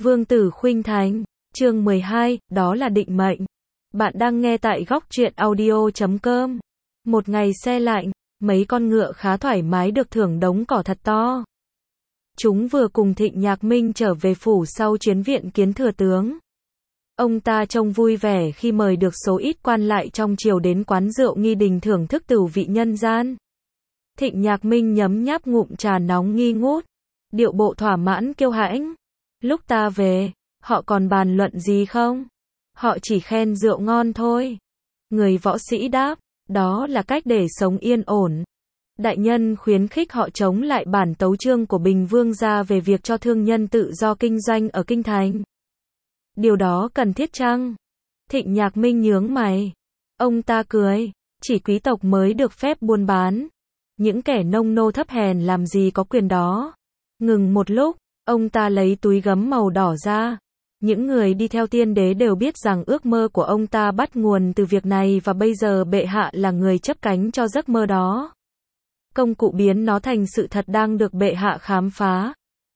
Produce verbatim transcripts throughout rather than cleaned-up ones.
Vương tử khuynh thành, chương mười hai, đó là định mệnh. Bạn đang nghe tại góc truyện audio chấm com. Một ngày se lạnh, mấy con ngựa khá thoải mái được thưởng đống cỏ thật to. Chúng vừa cùng Thịnh Nhạc Minh trở về phủ sau chuyến viện kiến thừa tướng. Ông ta trông vui vẻ khi mời được số ít quan lại trong triều đến quán rượu Nghi Đình thưởng thức tửu vị nhân gian. Thịnh Nhạc Minh nhấm nháp ngụm trà nóng nghi ngút, điệu bộ thỏa mãn kiêu hãnh. Lúc ta về, họ còn bàn luận gì không? Họ chỉ khen rượu ngon thôi. Người võ sĩ đáp, đó là cách để sống yên ổn. Đại nhân khuyến khích họ chống lại bản tấu chương của Bình Vương gia về việc cho thương nhân tự do kinh doanh ở kinh thành. Điều đó cần thiết chăng? Thịnh Nhạc Minh nhướng mày. Ông ta cười, chỉ quý tộc mới được phép buôn bán. Những kẻ nông nô thấp hèn làm gì có quyền đó. Ngừng một lúc, ông ta lấy túi gấm màu đỏ ra. Những người đi theo tiên đế đều biết rằng ước mơ của ông ta bắt nguồn từ việc này và bây giờ bệ hạ là người chấp cánh cho giấc mơ đó. Công cụ biến nó thành sự thật đang được bệ hạ khám phá.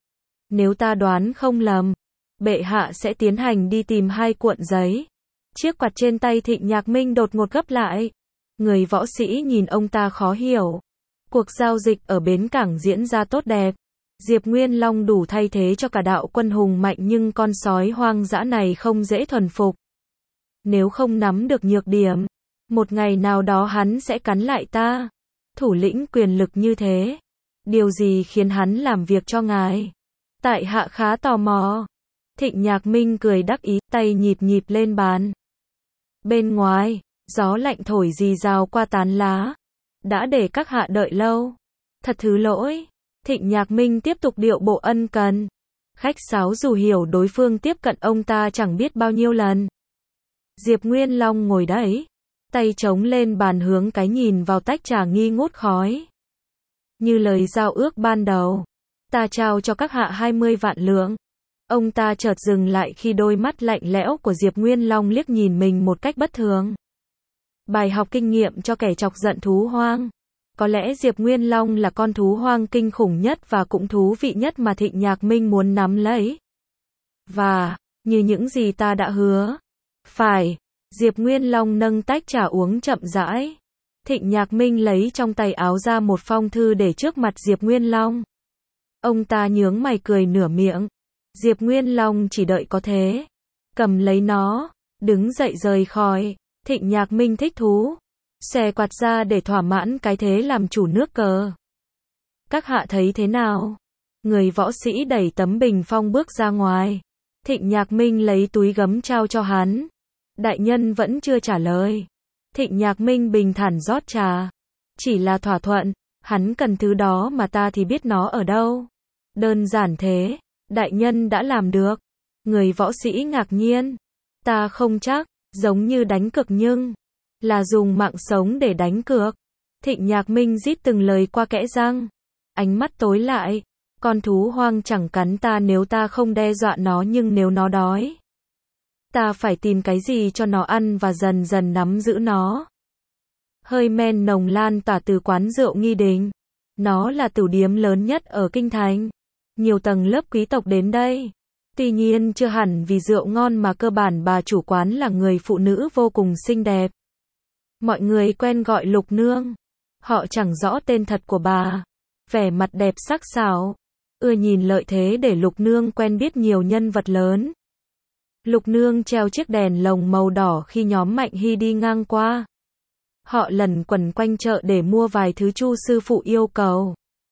Nếu ta đoán không lầm, bệ hạ sẽ tiến hành đi tìm hai cuộn giấy. Chiếc quạt trên tay Thịnh Nhạc Minh đột ngột gấp lại. Người võ sĩ nhìn ông ta khó hiểu. Cuộc giao dịch ở bến cảng diễn ra tốt đẹp. Diệp Nguyên Long đủ thay thế cho cả đạo quân hùng mạnh nhưng con sói hoang dã này không dễ thuần phục. Nếu không nắm được nhược điểm, một ngày nào đó hắn sẽ cắn lại ta. Thủ lĩnh quyền lực như thế. Điều gì khiến hắn làm việc cho ngài? Tại hạ khá tò mò. Thịnh Nhạc Minh cười đắc ý, tay nhịp nhịp lên bàn. Bên ngoài, gió lạnh thổi rì rào qua tán lá. Đã để các hạ đợi lâu. Thật thứ lỗi. Thịnh Nhạc Minh tiếp tục điệu bộ ân cần. Khách sáo dù hiểu đối phương tiếp cận ông ta chẳng biết bao nhiêu lần. Diệp Nguyên Long ngồi đấy. Tay chống lên bàn hướng cái nhìn vào tách trà nghi ngút khói. Như lời giao ước ban đầu. Ta trao cho các hạ hai mươi vạn lượng. Ông ta chợt dừng lại khi đôi mắt lạnh lẽo của Diệp Nguyên Long liếc nhìn mình một cách bất thường. Bài học kinh nghiệm cho kẻ chọc giận thú hoang. Có lẽ Diệp Nguyên Long là con thú hoang kinh khủng nhất và cũng thú vị nhất mà Thịnh Nhạc Minh muốn nắm lấy. Và, như những gì ta đã hứa. Phải, Diệp Nguyên Long nâng tách trà uống chậm rãi. Thịnh Nhạc Minh lấy trong tay áo ra một phong thư để trước mặt Diệp Nguyên Long. Ông ta nhướng mày cười nửa miệng. Diệp Nguyên Long chỉ đợi có thế. Cầm lấy nó, đứng dậy rời khỏi. Thịnh Nhạc Minh thích thú. Xòe quạt ra để thỏa mãn cái thế làm chủ nước cờ. Các hạ thấy thế nào? Người võ sĩ đẩy tấm bình phong bước ra ngoài. Thịnh Nhạc Minh lấy túi gấm trao cho hắn. Đại nhân vẫn chưa trả lời. Thịnh Nhạc Minh bình thản rót trà. Chỉ là thỏa thuận, hắn cần thứ đó mà ta thì biết nó ở đâu. Đơn giản thế, đại nhân đã làm được. Người võ sĩ ngạc nhiên. Ta không chắc, giống như đánh cược nhưng là dùng mạng sống để đánh cược. Thịnh Nhạc Minh rít từng lời qua kẽ răng. Ánh mắt tối lại. Con thú hoang chẳng cắn ta nếu ta không đe dọa nó nhưng nếu nó đói. Ta phải tìm cái gì cho nó ăn và dần dần nắm giữ nó. Hơi men nồng lan tỏa từ quán rượu Nghi Đình. Nó là tửu điếm lớn nhất ở kinh thành. Nhiều tầng lớp quý tộc đến đây. Tuy nhiên chưa hẳn vì rượu ngon mà cơ bản bà chủ quán là người phụ nữ vô cùng xinh đẹp. Mọi người quen gọi Lục Nương. Họ chẳng rõ tên thật của bà. Vẻ mặt đẹp sắc sảo. Ưa nhìn lợi thế để Lục Nương quen biết nhiều nhân vật lớn. Lục Nương treo chiếc đèn lồng màu đỏ khi nhóm Mạnh Hy đi ngang qua. Họ lẩn quẩn quanh chợ để mua vài thứ Chu sư phụ yêu cầu.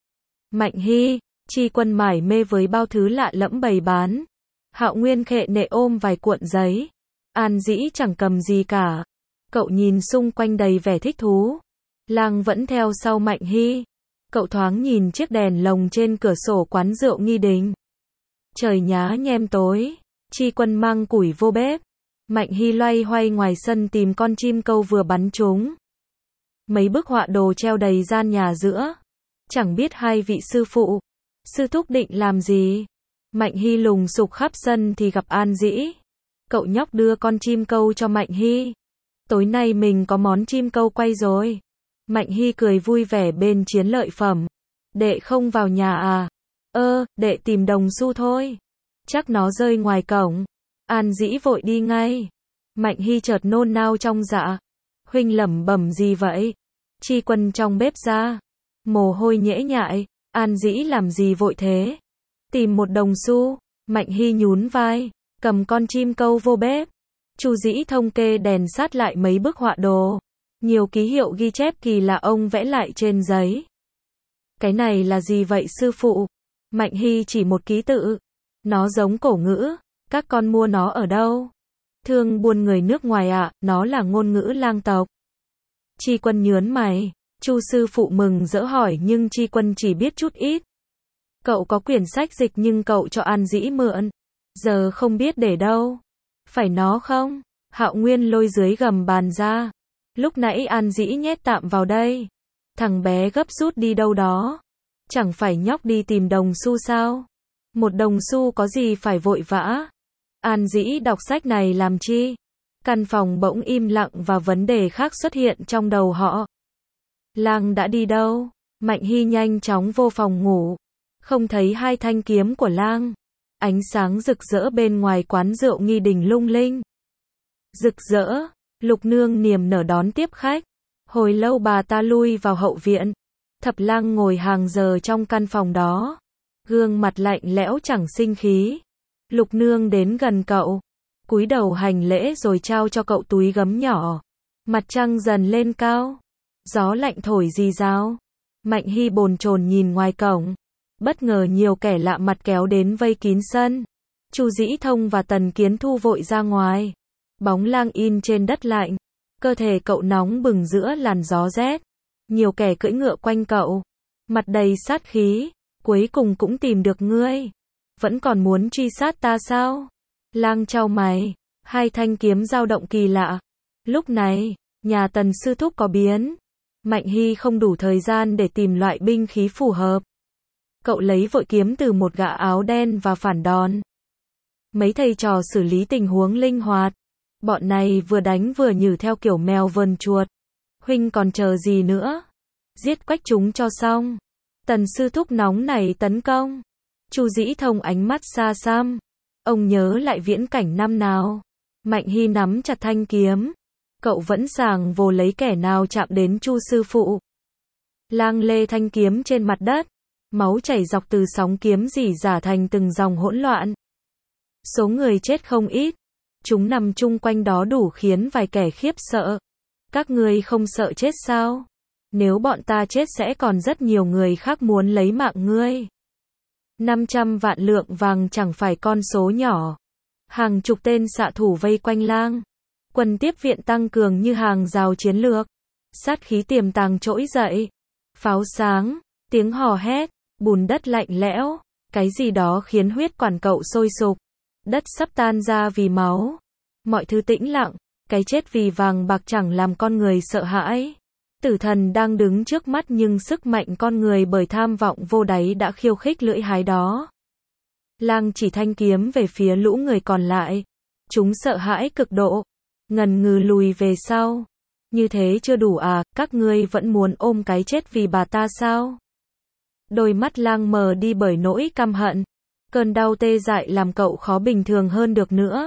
Mạnh Hy, Chi Quân mải mê với bao thứ lạ lẫm bày bán. Hạo Nguyên khệ nệ ôm vài cuộn giấy. An Dĩ chẳng cầm gì cả. Cậu nhìn xung quanh đầy vẻ thích thú. Lang vẫn theo sau Mạnh Hy. Cậu thoáng nhìn chiếc đèn lồng trên cửa sổ quán rượu Nghi Đình. Trời nhá nhem tối. Chi Quân mang củi vô bếp. Mạnh Hy loay hoay ngoài sân tìm con chim câu vừa bắn trúng. Mấy bức họa đồ treo đầy gian nhà giữa. Chẳng biết hai vị sư phụ, sư thúc định làm gì. Mạnh Hy lùng sục khắp sân thì gặp An Dĩ. Cậu nhóc đưa con chim câu cho Mạnh Hy. Tối nay mình có món chim câu quay rồi. Mạnh Hy cười vui vẻ bên chiến lợi phẩm. Đệ không vào nhà à? Ơ, đệ tìm đồng xu thôi. chắc nó rơi ngoài cổng. An Dĩ vội đi ngay. Mạnh Hy chợt nôn nao trong dạ. Huynh lẩm bẩm gì vậy? Tri Quân trong bếp ra. Mồ hôi nhễ nhại. An Dĩ làm gì vội thế? Tìm một đồng xu. Mạnh Hy nhún vai. Cầm con chim câu vô bếp. Chu Dĩ Thông kê đèn sát lại mấy bức họa đồ. Nhiều ký hiệu ghi chép kỳ lạ ông vẽ lại trên giấy. Cái này là gì vậy sư phụ? Mạnh Hy chỉ một ký tự. Nó giống cổ ngữ. Các con mua nó ở đâu? Thương buôn người nước ngoài ạ, à, nó là ngôn ngữ lang tộc. Tri Quân nhớn mày. Chu sư phụ mừng rỡ hỏi nhưng Tri Quân chỉ biết chút ít. Cậu có quyển sách dịch nhưng cậu cho An Dĩ mượn. Giờ không biết để đâu. Phải nó không? Hạo Nguyên lôi dưới gầm bàn ra. Lúc nãy An Dĩ nhét tạm vào đây. Thằng bé gấp rút đi đâu đó. Chẳng phải nhóc đi tìm đồng xu sao? Một đồng xu có gì phải vội vã? An Dĩ đọc sách này làm chi? Căn phòng bỗng im lặng và vấn đề khác xuất hiện trong đầu họ. Lang đã đi đâu? Mạnh Hy nhanh chóng vô phòng ngủ. Không thấy hai thanh kiếm của Lang. Ánh sáng rực rỡ bên ngoài quán rượu Nghi Đình lung linh. Rực rỡ, Lục Nương niềm nở đón tiếp khách. Hồi lâu bà ta lui vào hậu viện. Thập Lang ngồi hàng giờ trong căn phòng đó. Gương mặt lạnh lẽo chẳng sinh khí. Lục Nương đến gần cậu. Cúi đầu hành lễ rồi trao cho cậu túi gấm nhỏ. Mặt trăng dần lên cao. Gió lạnh thổi rì rào. Mạnh Hy bồn chồn nhìn ngoài cổng. Bất ngờ nhiều kẻ lạ mặt kéo đến vây kín sân. Chu Dĩ Thông và Tần Kiến Thu vội ra ngoài. Bóng Lang in trên đất lạnh. Cơ thể cậu nóng bừng giữa làn gió rét. Nhiều kẻ cưỡi ngựa quanh cậu. Mặt đầy sát khí. Cuối cùng cũng tìm được ngươi. Vẫn còn muốn truy sát ta sao? Lang chau mày. Hai thanh kiếm dao động kỳ lạ. Lúc này, nhà Tần sư thúc có biến. Mạnh Hy không đủ thời gian để tìm loại binh khí phù hợp. Cậu lấy vội kiếm từ một gã áo đen và phản đòn. Mấy thầy trò xử lý tình huống linh hoạt. Bọn này vừa đánh vừa nhử theo kiểu mèo vờn chuột. Huynh còn chờ gì nữa? Giết quách chúng cho xong. Tần sư thúc nóng nảy tấn công. Chu Dĩ Thông ánh mắt xa xăm. Ông nhớ lại viễn cảnh năm nào. Mạnh Hy nắm chặt thanh kiếm. Cậu vẫn sàng vồ lấy kẻ nào chạm đến Chu sư phụ. Lang lê thanh kiếm trên mặt đất. Máu chảy dọc từ sóng kiếm rỉ rả thành từng dòng hỗn loạn. Số người chết không ít. Chúng nằm chung quanh đó đủ khiến vài kẻ khiếp sợ. Các ngươi không sợ chết sao? Nếu bọn ta chết sẽ còn rất nhiều người khác muốn lấy mạng ngươi. năm trăm vạn lượng vàng chẳng phải con số nhỏ. Hàng chục tên xạ thủ vây quanh Lang. Quân tiếp viện tăng cường như hàng rào chiến lược. Sát khí tiềm tàng trỗi dậy. Pháo sáng, tiếng hò hét, bùn đất lạnh lẽo. Cái gì đó khiến huyết quản cậu sôi sục. Đất sắp tan ra vì máu. Mọi thứ tĩnh lặng. Cái chết vì vàng bạc chẳng làm con người sợ hãi. Tử thần đang đứng trước mắt nhưng sức mạnh con người bởi tham vọng vô đáy đã khiêu khích lưỡi hái đó. Lang chỉ thanh kiếm về phía lũ người còn lại. Chúng sợ hãi cực độ. Ngần ngừ lùi về sau. Như thế chưa đủ à, các ngươi vẫn muốn ôm cái chết vì bà ta sao? Đôi mắt Lang mờ đi bởi nỗi căm hận. Cơn đau tê dại làm cậu khó bình thường hơn được nữa.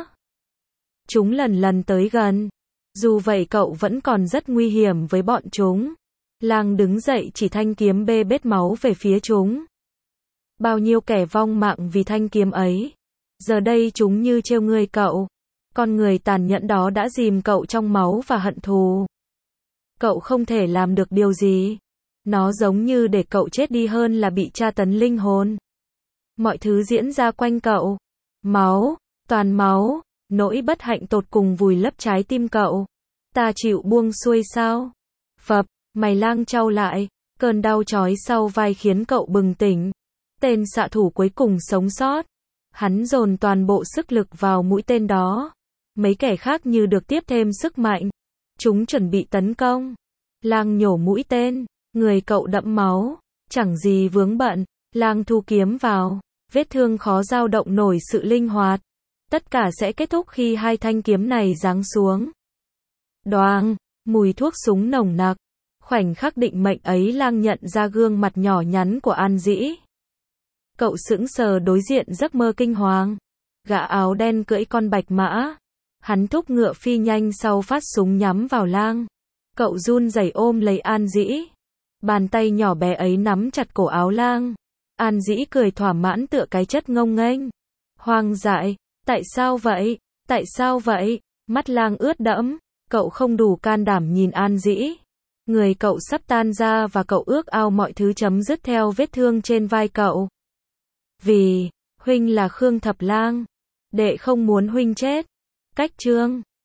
Chúng lần lần tới gần. Dù vậy cậu vẫn còn rất nguy hiểm với bọn chúng. Lang đứng dậy chỉ thanh kiếm bê bết máu về phía chúng. Bao nhiêu kẻ vong mạng vì thanh kiếm ấy. Giờ đây chúng như trêu ngươi cậu. Con người tàn nhẫn đó đã dìm cậu trong máu và hận thù. Cậu không thể làm được điều gì. Nó giống như để cậu chết đi hơn là bị tra tấn linh hồn. Mọi thứ diễn ra quanh cậu. Máu, toàn máu. Nỗi bất hạnh tột cùng vùi lấp trái tim cậu. Ta chịu buông xuôi sao? Phập, mày Lang chau lại. Cơn đau chói sau vai khiến cậu bừng tỉnh. Tên xạ thủ cuối cùng sống sót. Hắn dồn toàn bộ sức lực vào mũi tên đó. Mấy kẻ khác như được tiếp thêm sức mạnh. Chúng chuẩn bị tấn công. Lang nhổ mũi tên. Người cậu đẫm máu. Chẳng gì vướng bận. Lang thu kiếm vào. Vết thương khó dao động nổi sự linh hoạt. Tất cả sẽ kết thúc khi hai thanh kiếm này giáng xuống. Đoàng, mùi thuốc súng nồng nặc. Khoảnh khắc định mệnh ấy Lang nhận ra gương mặt nhỏ nhắn của An Dĩ. Cậu sững sờ đối diện giấc mơ kinh hoàng. Gã áo đen cưỡi con bạch mã. Hắn thúc ngựa phi nhanh sau phát súng nhắm vào Lang. Cậu run rẩy ôm lấy An Dĩ. Bàn tay nhỏ bé ấy nắm chặt cổ áo Lang. An Dĩ cười thỏa mãn tựa cái chất ngông nghênh. Hoang dại, tại sao vậy? Tại sao vậy? Mắt Lang ướt đẫm. Cậu không đủ can đảm nhìn An Dĩ. Người cậu sắp tan ra và cậu ước ao mọi thứ chấm dứt theo vết thương trên vai cậu. Vì, huynh là Khương Thập Lang. Đệ không muốn huynh chết. Cách chương